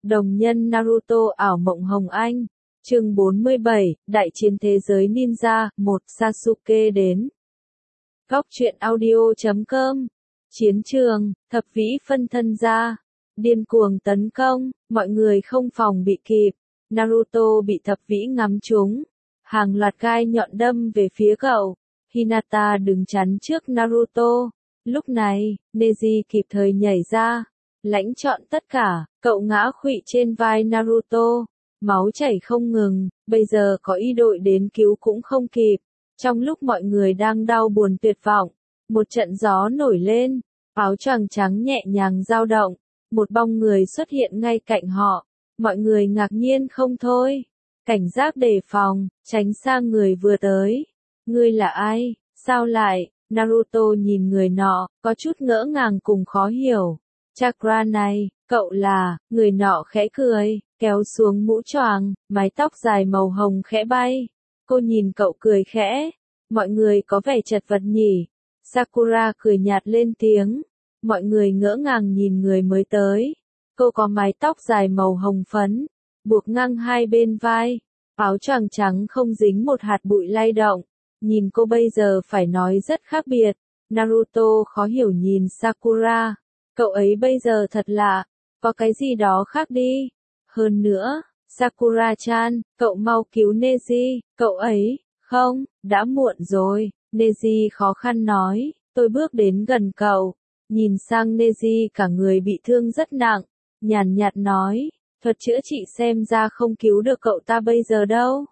Đồng nhân Naruto ảo mộng hồng anh. Chương 47, Đại chiến thế giới ninja, 1 Sasuke đến. Góc truyện audio.com. Chiến trường, thập vĩ phân thân ra. Điên cuồng tấn công, mọi người không phòng bị kịp. Naruto bị thập vĩ ngắm trúng. Hàng loạt gai nhọn đâm về phía cậu. Hinata đứng chắn trước Naruto. Lúc này, Neji kịp thời nhảy ra. Lãnh trọn tất cả, cậu ngã khuỵu trên vai Naruto. Máu chảy không ngừng, bây giờ có y đội đến cứu cũng không kịp. Trong lúc mọi người đang đau buồn tuyệt vọng, một trận gió nổi lên, áo choàng trắng nhẹ nhàng dao động, một bóng người xuất hiện ngay cạnh họ. Mọi người ngạc nhiên không thôi, cảnh giác đề phòng, tránh sang người vừa tới. Ngươi là ai? Sao lại? Naruto nhìn người nọ, có chút ngỡ ngàng cùng khó hiểu. Chakra này, cậu là, người nọ khẽ cười, kéo xuống mũ choàng, mái tóc dài màu hồng khẽ bay. Cô nhìn cậu cười khẽ, mọi người có vẻ chật vật nhỉ. Sakura cười nhạt lên tiếng, mọi người ngỡ ngàng nhìn người mới tới. Cô có mái tóc dài màu hồng phấn, buộc ngang hai bên vai, áo choàng trắng không dính một hạt bụi lay động. Nhìn cô bây giờ phải nói rất khác biệt. Naruto khó hiểu nhìn Sakura. Cậu ấy bây giờ thật lạ, có cái gì đó khác đi. Hơn nữa, Sakura-chan, cậu mau cứu Neji, cậu ấy, không, đã muộn rồi. Neji khó khăn nói, tôi bước đến gần cậu, nhìn sang Neji cả người bị thương rất nặng, nhàn nhạt nói, thuật chữa trị xem ra không cứu được cậu ta bây giờ đâu.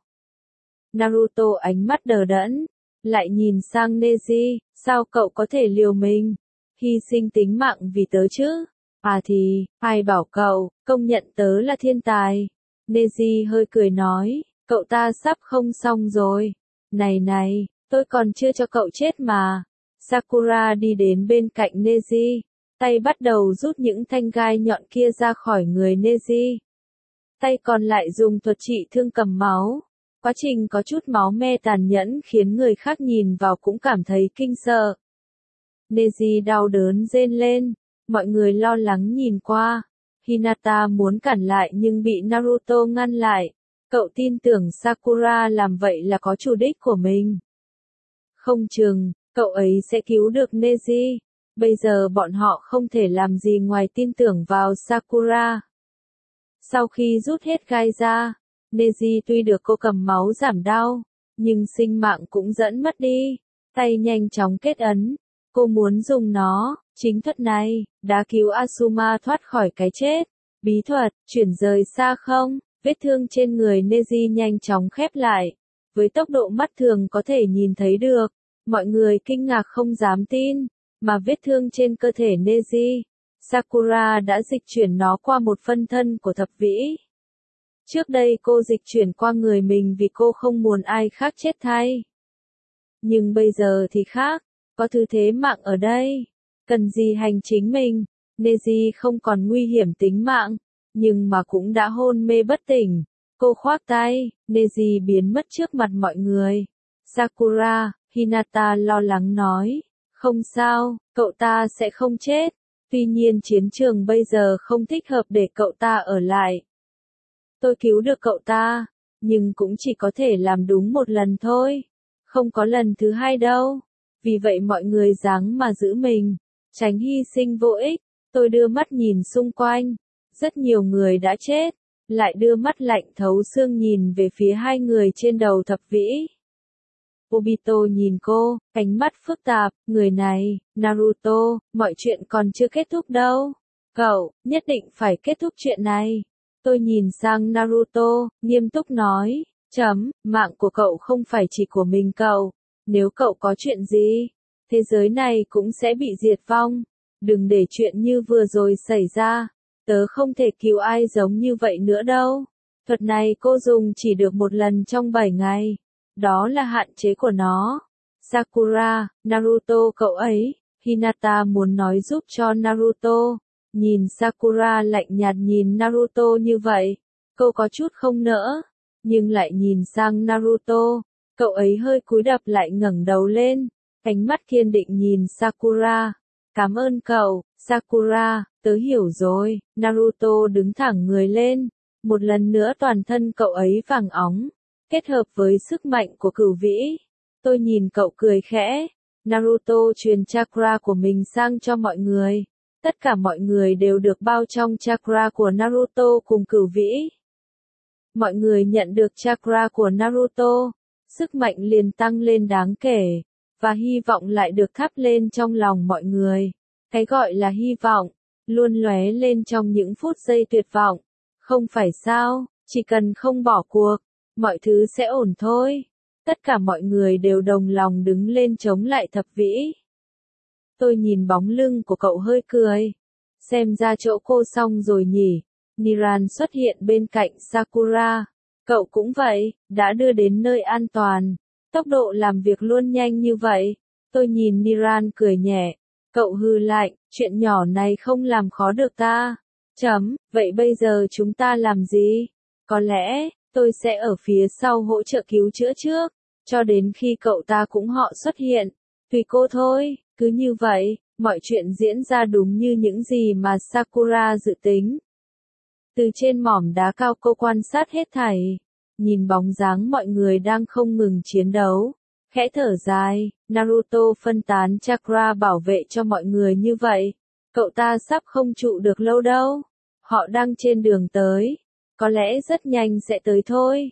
Naruto ánh mắt đờ đẫn, lại nhìn sang Neji, sao cậu có thể liều mình, hy sinh tính mạng vì tớ chứ? À thì, ai bảo cậu, công nhận tớ là thiên tài. Neji hơi cười nói, cậu ta sắp không xong rồi. Này này, tôi còn chưa cho cậu chết mà. Sakura đi đến bên cạnh Neji, tay bắt đầu rút những thanh gai nhọn kia ra khỏi người Neji. Tay còn lại dùng thuật trị thương cầm máu. Quá trình có chút máu me tàn nhẫn khiến người khác nhìn vào cũng cảm thấy kinh sợ. Neji đau đớn rên lên, mọi người lo lắng nhìn qua. Hinata muốn cản lại nhưng bị Naruto ngăn lại. Cậu tin tưởng Sakura làm vậy là có chủ đích của mình. Không chừng, cậu ấy sẽ cứu được Neji. Bây giờ bọn họ không thể làm gì ngoài tin tưởng vào Sakura. Sau khi rút hết gai ra, Neji tuy được cô cầm máu giảm đau, nhưng sinh mạng cũng dẫn mất đi. Tay nhanh chóng kết ấn. Cô muốn dùng nó, chính thuật này, đã cứu Asuma thoát khỏi cái chết. Bí thuật, chuyển rời xa không, vết thương trên người Neji nhanh chóng khép lại. Với tốc độ mắt thường có thể nhìn thấy được, mọi người kinh ngạc không dám tin, mà vết thương trên cơ thể Neji, Sakura đã dịch chuyển nó qua một phân thân của thập vĩ. Trước đây cô dịch chuyển qua người mình vì cô không muốn ai khác chết thay. Nhưng bây giờ thì khác, có thứ thế mạng ở đây. Cần gì hành chính mình, Neji không còn nguy hiểm tính mạng, nhưng mà cũng đã hôn mê bất tỉnh. Cô khoác tay, Neji biến mất trước mặt mọi người. Sakura, Hinata lo lắng nói, không sao, cậu ta sẽ không chết. Tuy nhiên chiến trường bây giờ không thích hợp để cậu ta ở lại. Tôi cứu được cậu ta, nhưng cũng chỉ có thể làm đúng một lần thôi. Không có lần thứ hai đâu. Vì vậy mọi người ráng mà giữ mình, tránh hy sinh vô ích. Tôi đưa mắt nhìn xung quanh, rất nhiều người đã chết, lại đưa mắt lạnh thấu xương nhìn về phía hai người trên đầu thập vĩ. Obito nhìn cô, ánh mắt phức tạp, người này, Naruto, mọi chuyện còn chưa kết thúc đâu. Cậu, nhất định phải kết thúc chuyện này. Tôi nhìn sang Naruto, nghiêm túc nói, mạng của cậu không phải chỉ của mình cậu. Nếu cậu có chuyện gì, thế giới này cũng sẽ bị diệt vong. Đừng để chuyện như vừa rồi xảy ra. Tớ không thể cứu ai giống như vậy nữa đâu. Thuật này cô dùng chỉ được một lần trong 7 ngày. Đó là hạn chế của nó. Sakura, Naruto cậu ấy. Hinata muốn nói giúp cho Naruto. Nhìn Sakura lạnh nhạt nhìn Naruto như vậy. Cô có chút không nỡ. Nhưng lại nhìn sang Naruto. Cậu ấy hơi cúi đập lại ngẩng đầu lên. Ánh mắt kiên định nhìn Sakura. Cảm ơn cậu, Sakura. Tớ hiểu rồi, Naruto đứng thẳng người lên. Một lần nữa toàn thân cậu ấy vàng óng, kết hợp với sức mạnh của cửu vĩ. Tôi nhìn cậu cười khẽ. Naruto truyền chakra của mình sang cho mọi người. Tất cả mọi người đều được bao trong chakra của Naruto cùng cửu vĩ. Mọi người nhận được chakra của Naruto, sức mạnh liền tăng lên đáng kể, và hy vọng lại được thắp lên trong lòng mọi người. Cái gọi là hy vọng, luôn lóe lên trong những phút giây tuyệt vọng. Không phải sao, chỉ cần không bỏ cuộc, mọi thứ sẽ ổn thôi. Tất cả mọi người đều đồng lòng đứng lên chống lại thập vĩ. Tôi nhìn bóng lưng của cậu hơi cười. Xem ra chỗ cô xong rồi nhỉ. Niran xuất hiện bên cạnh Sakura. Cậu cũng vậy, đã đưa đến nơi an toàn. Tốc độ làm việc luôn nhanh như vậy. Tôi nhìn Niran cười nhẹ. Cậu hừ lạnh, chuyện nhỏ này không làm khó được ta. Vậy bây giờ chúng ta làm gì? Có lẽ, tôi sẽ ở phía sau hỗ trợ cứu chữa trước, cho đến khi cậu ta cũng họ xuất hiện. Tùy cô thôi, cứ như vậy, mọi chuyện diễn ra đúng như những gì mà Sakura dự tính. Từ trên mỏm đá cao cô quan sát hết thảy, nhìn bóng dáng mọi người đang không ngừng chiến đấu. Khẽ thở dài, Naruto phân tán chakra bảo vệ cho mọi người như vậy. Cậu ta sắp không trụ được lâu đâu. Họ đang trên đường tới. Có lẽ rất nhanh sẽ tới thôi.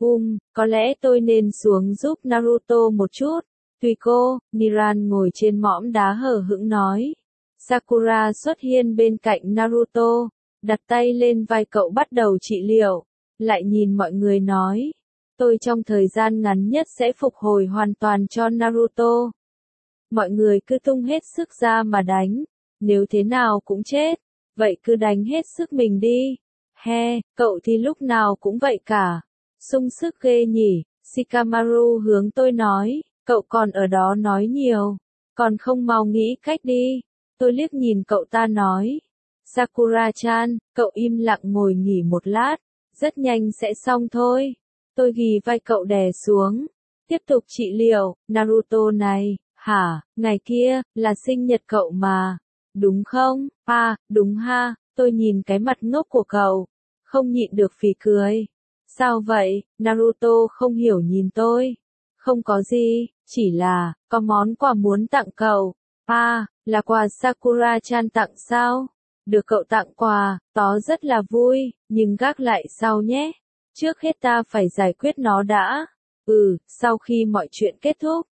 Có lẽ tôi nên xuống giúp Naruto một chút. Tùy cô, Niran ngồi trên mỏm đá hờ hững nói. Sakura xuất hiện bên cạnh Naruto, đặt tay lên vai cậu bắt đầu trị liệu. Lại nhìn mọi người nói. Tôi trong thời gian ngắn nhất sẽ phục hồi hoàn toàn cho Naruto. Mọi người cứ tung hết sức ra mà đánh. Nếu thế nào cũng chết. Vậy cứ đánh hết sức mình đi. Cậu thì lúc nào cũng vậy cả. Sung sức ghê nhỉ. Shikamaru hướng tôi nói. Cậu còn ở đó nói nhiều. Còn không mau nghĩ cách đi. Tôi liếc nhìn cậu ta nói. Sakura-chan, cậu im lặng ngồi nghỉ một lát. Rất nhanh sẽ xong thôi. Tôi ghì vai cậu đè xuống. Tiếp tục trị liệu. Naruto này, hả, ngày kia, là sinh nhật cậu mà. Đúng không? Đúng ha. Tôi nhìn cái mặt ngốc của cậu. Không nhịn được phì cười. Sao vậy? Naruto không hiểu nhìn tôi. Không có gì, chỉ là, có món quà muốn tặng cậu. Là quà Sakura-chan tặng sao? Được cậu tặng quà, tó rất là vui, nhưng gác lại sau nhé. Trước hết ta phải giải quyết nó đã. Sau khi mọi chuyện kết thúc.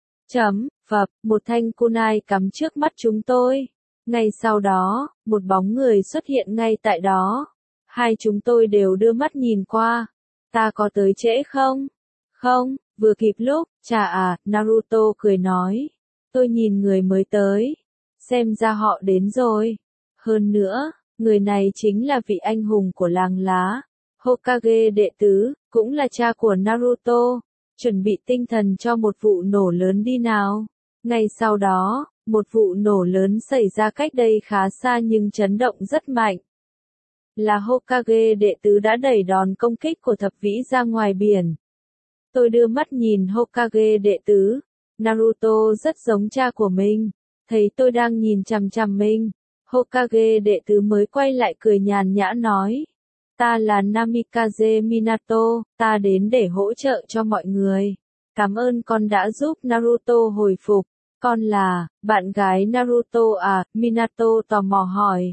Một thanh kunai cắm trước mắt chúng tôi. Ngay sau đó, một bóng người xuất hiện ngay tại đó. Hai chúng tôi đều đưa mắt nhìn qua. Ta có tới trễ không? Không, vừa kịp lúc, Naruto cười nói. Tôi nhìn người mới tới. Xem ra họ đến rồi. Hơn nữa, người này chính là vị anh hùng của làng lá. Hokage đệ tứ, cũng là cha của Naruto. Chuẩn bị tinh thần cho một vụ nổ lớn đi nào. Ngay sau đó, một vụ nổ lớn xảy ra cách đây khá xa nhưng chấn động rất mạnh. Là Hokage đệ tứ đã đẩy đòn công kích của thập vĩ ra ngoài biển. Tôi đưa mắt nhìn Hokage đệ tứ. Naruto rất giống cha của mình. Thấy tôi đang nhìn chằm chằm mình. Hokage đệ tứ mới quay lại cười nhàn nhã nói. Ta là Namikaze Minato, ta đến để hỗ trợ cho mọi người. Cảm ơn con đã giúp Naruto hồi phục. Con là, bạn gái Naruto à? Minato tò mò hỏi.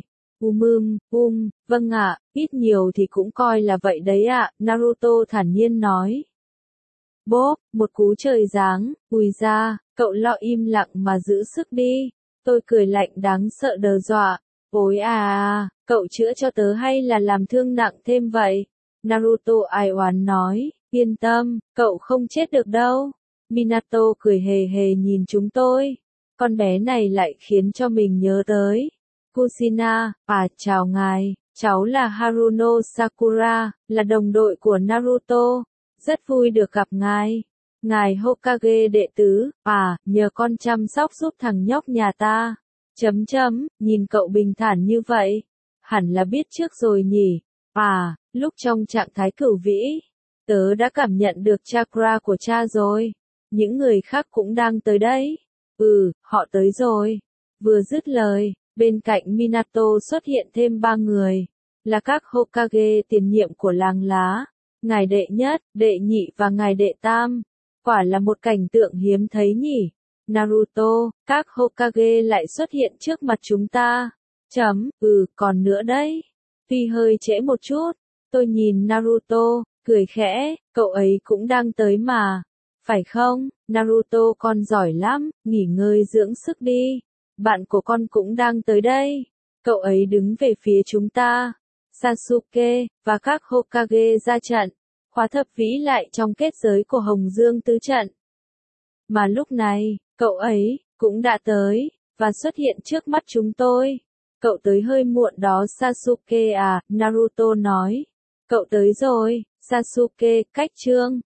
Vâng ạ, ít nhiều thì cũng coi là vậy đấy ạ, Naruto thản nhiên nói. Bốp, một cú trời giáng, ùi ra, cậu lo im lặng mà giữ sức đi. Tôi cười lạnh đáng sợ đờ dọa. Ôi cậu chữa cho tớ hay là làm thương nặng thêm vậy? Naruto ai oán nói, yên tâm, cậu không chết được đâu. Minato cười hề hề nhìn chúng tôi. Con bé này lại khiến cho mình nhớ tới. Kushina, chào ngài, cháu là Haruno Sakura, là đồng đội của Naruto. Rất vui được gặp ngài. Ngài Hokage đệ tứ, nhờ con chăm sóc giúp thằng nhóc nhà ta. Nhìn cậu bình thản như vậy. Hẳn là biết trước rồi nhỉ. Lúc trong trạng thái cửu vĩ, tớ đã cảm nhận được chakra của cha rồi. Những người khác cũng đang tới đấy. Họ tới rồi. Vừa dứt lời, Bên cạnh Minato xuất hiện thêm 3 người, là các Hokage tiền nhiệm của làng lá, ngài đệ nhất, đệ nhị và ngài đệ tam. Quả là một cảnh tượng hiếm thấy nhỉ. Naruto, các Hokage lại xuất hiện trước mặt chúng ta. Còn nữa đấy. Tuy hơi trễ một chút, tôi nhìn Naruto, cười khẽ, cậu ấy cũng đang tới mà. Phải không, Naruto con giỏi lắm, nghỉ ngơi dưỡng sức đi. Bạn của con cũng đang tới đây. Cậu ấy đứng về phía chúng ta. Sasuke, và các Hokage ra trận. Khóa thập vĩ lại trong kết giới của Hồng Dương tứ trận. Mà lúc này, cậu ấy, cũng đã tới, và xuất hiện trước mắt chúng tôi. Cậu tới hơi muộn đó Sasuke à, Naruto nói. Cậu tới rồi, Sasuke, cách chương.